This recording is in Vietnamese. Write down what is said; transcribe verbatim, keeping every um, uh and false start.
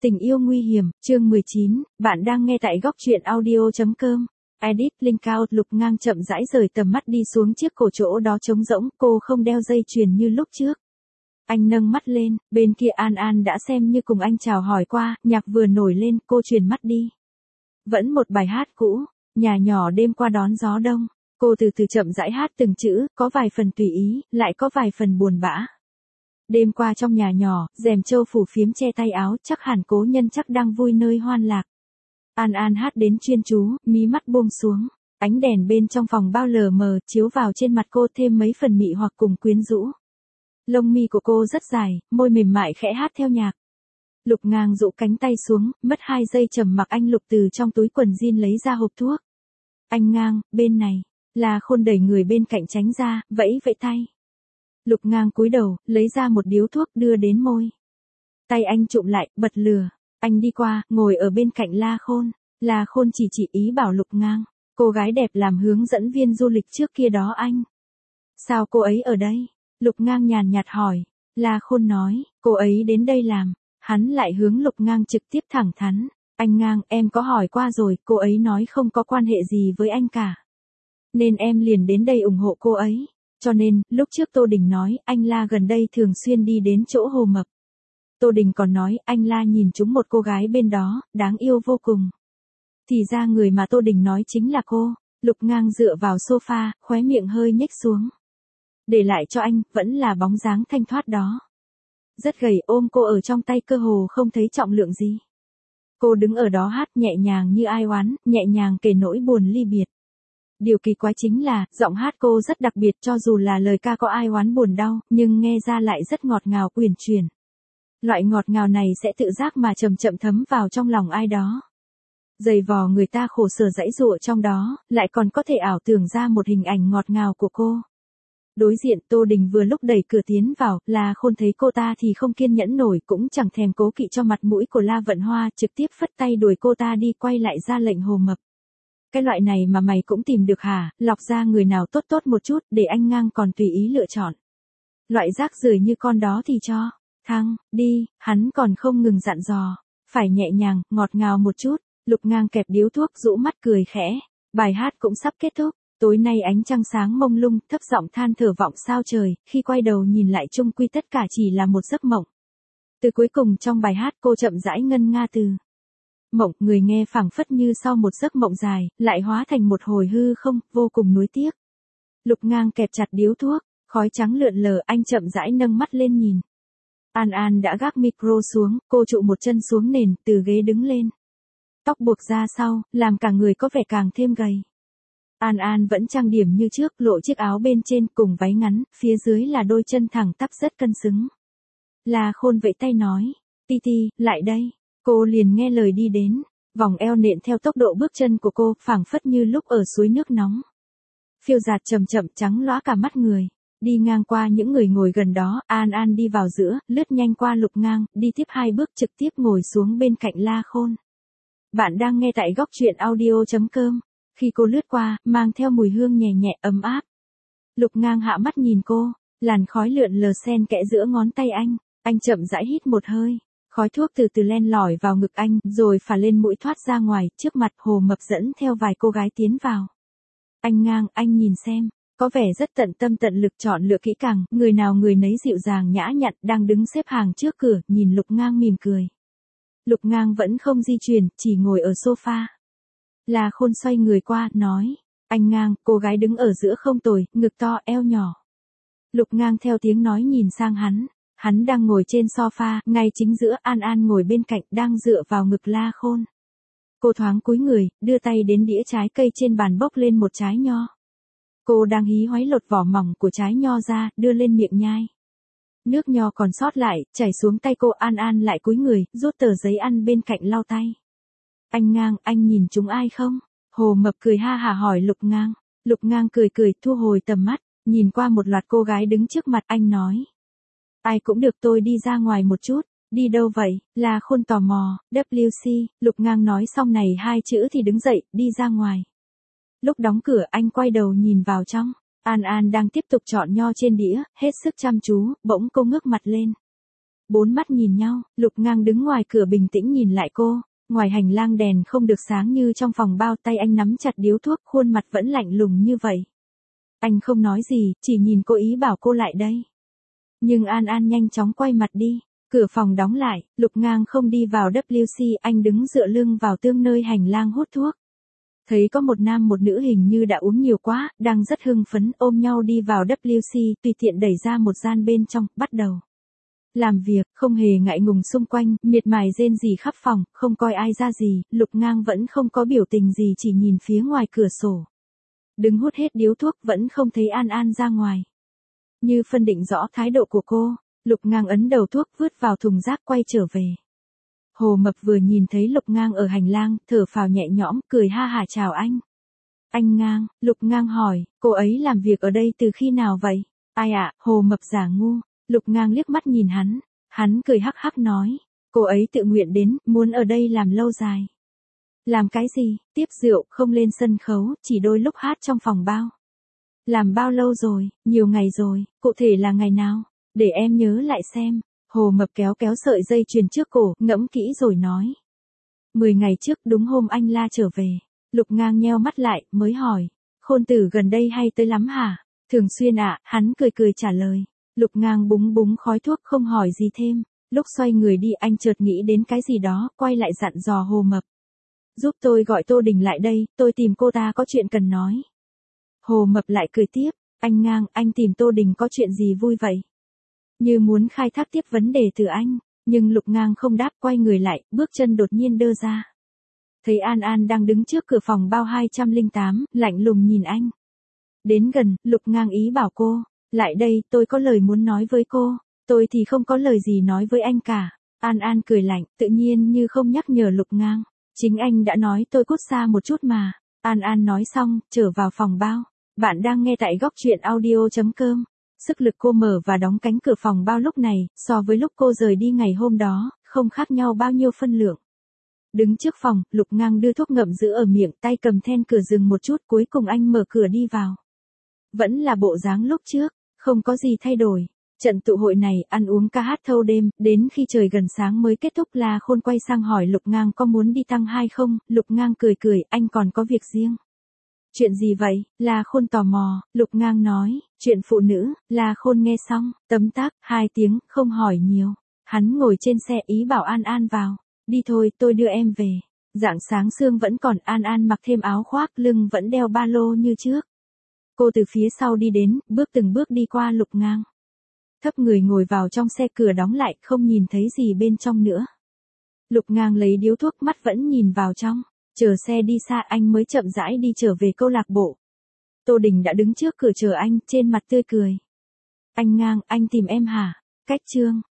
Tình yêu nguy hiểm, chương mười chín, bạn đang nghe tại góc truyện audio.com. Edit, link out. Lục Ngang chậm rãi rời tầm mắt đi xuống chiếc cổ chỗ đó trống rỗng, cô không đeo dây chuyền như lúc trước. Anh nâng mắt lên, bên kia An An đã xem như cùng anh chào hỏi qua, nhạc vừa nổi lên, cô chuyển mắt đi. Vẫn một bài hát cũ, nhà nhỏ đêm qua đón gió đông, cô từ từ chậm rãi hát từng chữ, có vài phần tùy ý, lại có vài phần buồn bã. Đêm qua trong nhà nhỏ, rèm châu phủ phiếm che tay áo, chắc hẳn cố nhân chắc đang vui nơi hoan lạc. An An hát đến chuyên chú, mí mắt buông xuống, ánh đèn bên trong phòng bao lờ mờ chiếu vào trên mặt cô thêm mấy phần mị hoặc cùng quyến rũ. Lông mi của cô rất dài, môi mềm mại khẽ hát theo nhạc. Lục Ngang dụ cánh tay xuống, mất hai giây trầm mặc anh Lục từ trong túi quần jean lấy ra hộp thuốc. Anh Ngang, bên này, là Khôn đẩy người bên cạnh tránh ra, vẫy vẫy tay. Lục Ngang cúi đầu, lấy ra một điếu thuốc đưa đến môi. Tay anh chụm lại, bật lửa. Anh đi qua, ngồi ở bên cạnh La Khôn. La Khôn chỉ chỉ ý bảo Lục Ngang. Cô gái đẹp làm hướng dẫn viên du lịch trước kia đó anh. Sao cô ấy ở đây? Lục Ngang nhàn nhạt hỏi. La Khôn nói, cô ấy đến đây làm. Hắn lại hướng Lục Ngang trực tiếp thẳng thắn. Anh Ngang, em có hỏi qua rồi, cô ấy nói không có quan hệ gì với anh cả. Nên em liền đến đây ủng hộ cô ấy. Cho nên, lúc trước Tô Đình nói, anh La gần đây thường xuyên đi đến chỗ Hồ Mập. Tô Đình còn nói, anh La nhìn trúng một cô gái bên đó, đáng yêu vô cùng. Thì ra người mà Tô Đình nói chính là cô. Lục Ngang dựa vào sofa, khóe miệng hơi nhếch xuống. Để lại cho anh, vẫn là bóng dáng thanh thoát đó. Rất gầy, ôm cô ở trong tay cơ hồ không thấy trọng lượng gì. Cô đứng ở đó hát nhẹ nhàng như ai oán, nhẹ nhàng kể nỗi buồn ly biệt. Điều kỳ quái chính là, giọng hát cô rất đặc biệt cho dù là lời ca có ai oán buồn đau, nhưng nghe ra lại rất ngọt ngào uyển chuyển. Loại ngọt ngào này sẽ tự giác mà chậm chậm thấm vào trong lòng ai đó. Dày vò người ta khổ sở dãy dụa trong đó, lại còn có thể ảo tưởng ra một hình ảnh ngọt ngào của cô. Đối diện Tô Đình vừa lúc đẩy cửa tiến vào, La Khôn thấy cô ta thì không kiên nhẫn nổi cũng chẳng thèm cố kỵ cho mặt mũi của La Vận Hoa, trực tiếp phất tay đuổi cô ta đi quay lại ra lệnh Hồ Mập. Cái loại này mà mày cũng tìm được hả, lọc ra người nào tốt tốt một chút, để anh Ngang còn tùy ý lựa chọn. Loại rác rưởi như con đó thì cho, thăng, đi, hắn còn không ngừng dặn dò, phải nhẹ nhàng, ngọt ngào một chút. Lục Ngang kẹp điếu thuốc rũ mắt cười khẽ, bài hát cũng sắp kết thúc, tối nay ánh trăng sáng mông lung, thấp giọng than thở vọng sao trời, khi quay đầu nhìn lại chung quy tất cả chỉ là một giấc mộng. Từ cuối cùng trong bài hát cô chậm rãi ngân nga từ. Mộng, người nghe phảng phất như sau một giấc mộng dài, lại hóa thành một hồi hư không, vô cùng nuối tiếc. Lục Ngang kẹp chặt điếu thuốc, khói trắng lượn lờ, anh chậm rãi nâng mắt lên nhìn. An An đã gác micro xuống, cô trụ một chân xuống nền, từ ghế đứng lên. Tóc buộc ra sau, làm cả người có vẻ càng thêm gầy. An An vẫn trang điểm như trước, lộ chiếc áo bên trên cùng váy ngắn, phía dưới là đôi chân thẳng tắp rất cân xứng. La Khôn vẫy tay nói, Ti Ti, lại đây. Cô liền nghe lời đi đến, vòng eo nện theo tốc độ bước chân của cô, phảng phất như lúc ở suối nước nóng. Phiêu dạt chậm chậm trắng lóa cả mắt người, đi ngang qua những người ngồi gần đó, An An đi vào giữa, lướt nhanh qua Lục Ngang, đi tiếp hai bước trực tiếp ngồi xuống bên cạnh La Khôn. Bạn đang nghe tại góc truyện audio.com. Khi cô lướt qua, mang theo mùi hương nhẹ nhẹ ấm áp. Lục Ngang hạ mắt nhìn cô, làn khói lượn lờ xen kẽ giữa ngón tay anh, anh chậm rãi hít một hơi. Khói thuốc từ từ len lỏi vào ngực anh, rồi phả lên mũi thoát ra ngoài, trước mặt Hồ Mập dẫn theo vài cô gái tiến vào. Anh Ngang, anh nhìn xem, có vẻ rất tận tâm tận lực chọn lựa kỹ càng, người nào người nấy dịu dàng nhã nhặn, đang đứng xếp hàng trước cửa, nhìn Lục Ngang mỉm cười. Lục Ngang vẫn không di chuyển, chỉ ngồi ở sofa. La Khôn xoay người qua, nói, anh Ngang, cô gái đứng ở giữa không tồi, ngực to, eo nhỏ. Lục Ngang theo tiếng nói nhìn sang hắn. Hắn đang ngồi trên sofa, ngay chính giữa, An An ngồi bên cạnh, đang dựa vào ngực La Khôn. Cô thoáng cúi người, đưa tay đến đĩa trái cây trên bàn bốc lên một trái nho. Cô đang hí hoáy lột vỏ mỏng của trái nho ra, đưa lên miệng nhai. Nước nho còn sót lại, chảy xuống tay cô. An An lại cúi người, rút tờ giấy ăn bên cạnh lau tay. Anh Ngang, anh nhìn chúng ai không? Hồ Mập cười ha hả hỏi Lục Ngang. Lục Ngang cười cười, thu hồi tầm mắt, nhìn qua một loạt cô gái đứng trước mặt, anh nói. Ai cũng được, tôi đi ra ngoài một chút. Đi đâu vậy? La Khôn tò mò. W C, Lục Ngang nói xong này hai chữ thì đứng dậy, đi ra ngoài. Lúc đóng cửa anh quay đầu nhìn vào trong. An An đang tiếp tục chọn nho trên đĩa, hết sức chăm chú, bỗng cô ngước mặt lên. Bốn mắt nhìn nhau, Lục Ngang đứng ngoài cửa bình tĩnh nhìn lại cô, ngoài hành lang đèn không được sáng như trong phòng bao, tay anh nắm chặt điếu thuốc, khuôn mặt vẫn lạnh lùng như vậy. Anh không nói gì, chỉ nhìn cô ý bảo cô lại đây. Nhưng An An nhanh chóng quay mặt đi, cửa phòng đóng lại, Lục Ngang không đi vào W C, anh đứng dựa lưng vào tường nơi hành lang hút thuốc. Thấy có một nam một nữ hình như đã uống nhiều quá, đang rất hưng phấn ôm nhau đi vào W C, tùy tiện đẩy ra một gian bên trong, bắt đầu làm việc, không hề ngại ngùng xung quanh, miệt mài rên rỉ khắp phòng, không coi ai ra gì, Lục Ngang vẫn không có biểu tình gì, chỉ nhìn phía ngoài cửa sổ. Đứng hút hết điếu thuốc vẫn không thấy An An ra ngoài. Như phân định rõ thái độ của cô, Lục Ngang ấn đầu thuốc vứt vào thùng rác quay trở về. Hồ Mập vừa nhìn thấy Lục Ngang ở hành lang, thở phào nhẹ nhõm, cười ha hả chào anh. Anh Ngang, Lục Ngang hỏi, cô ấy làm việc ở đây từ khi nào vậy? Ai ạ, à, Hồ Mập giả ngu. Lục Ngang liếc mắt nhìn hắn, hắn cười hắc hắc nói, cô ấy tự nguyện đến, muốn ở đây làm lâu dài. Làm cái gì, tiếp rượu, không lên sân khấu, chỉ đôi lúc hát trong phòng bao. Làm bao lâu rồi, nhiều ngày rồi, cụ thể là ngày nào, để em nhớ lại xem. Hồ Mập kéo kéo sợi dây chuyền trước cổ, ngẫm kỹ rồi nói. Mười ngày trước đúng hôm anh La trở về. Lục Ngang nheo mắt lại, mới hỏi, Khôn Tử gần đây hay tới lắm hả? Thường xuyên ạ, à, hắn cười cười trả lời. Lục Ngang búng búng khói thuốc không hỏi gì thêm. Lúc xoay người đi anh chợt nghĩ đến cái gì đó, quay lại dặn dò Hồ Mập. Giúp tôi gọi Tô Đình lại đây, tôi tìm cô ta có chuyện cần nói. Hồ Mập lại cười tiếp, anh Ngang, anh tìm Tô Đình có chuyện gì vui vậy? Như muốn khai thác tiếp vấn đề từ anh, nhưng Lục Ngang không đáp, quay người lại, bước chân đột nhiên đơ ra. Thấy An An đang đứng trước cửa phòng bao hai trăm lẻ tám, lạnh lùng nhìn anh. Đến gần, Lục Ngang ý bảo cô, lại đây, tôi có lời muốn nói với cô, tôi thì không có lời gì nói với anh cả. An An cười lạnh, tự nhiên như không nhắc nhở Lục Ngang. Chính anh đã nói tôi cút xa một chút mà. An An nói xong, trở vào phòng bao. Bạn đang nghe tại góc truyện audio chấm com. Sức lực cô mở và đóng cánh cửa phòng bao lúc này, so với lúc cô rời đi ngày hôm đó, không khác nhau bao nhiêu phân lượng. Đứng trước phòng, Lục Ngang đưa thuốc ngậm giữ ở miệng, tay cầm then cửa dừng một chút, cuối cùng anh mở cửa đi vào. Vẫn là bộ dáng lúc trước, không có gì thay đổi. Trận tụ hội này, ăn uống ca hát thâu đêm, đến khi trời gần sáng mới kết thúc. La Khôn quay sang hỏi Lục Ngang có muốn đi tăng hai không, Lục Ngang cười cười, anh còn có việc riêng. Chuyện gì vậy? La Khôn tò mò, Lục Ngang nói, chuyện phụ nữ. La Khôn nghe xong, tấm tắc, hai tiếng, không hỏi nhiều. Hắn ngồi trên xe ý bảo An An vào. Đi thôi, tôi đưa em về. Rạng sáng sương vẫn còn, An An mặc thêm áo khoác, lưng vẫn đeo ba lô như trước. Cô từ phía sau đi đến, bước từng bước đi qua Lục Ngang. Thấp người ngồi vào trong xe, cửa đóng lại, không nhìn thấy gì bên trong nữa. Lục Ngang lấy điếu thuốc, mắt vẫn nhìn vào trong. Chờ xe đi xa anh mới chậm rãi đi trở về câu lạc bộ. Tô Đình đã đứng trước cửa chờ anh, trên mặt tươi cười. Anh Ngang, anh tìm em hả? Cách chương.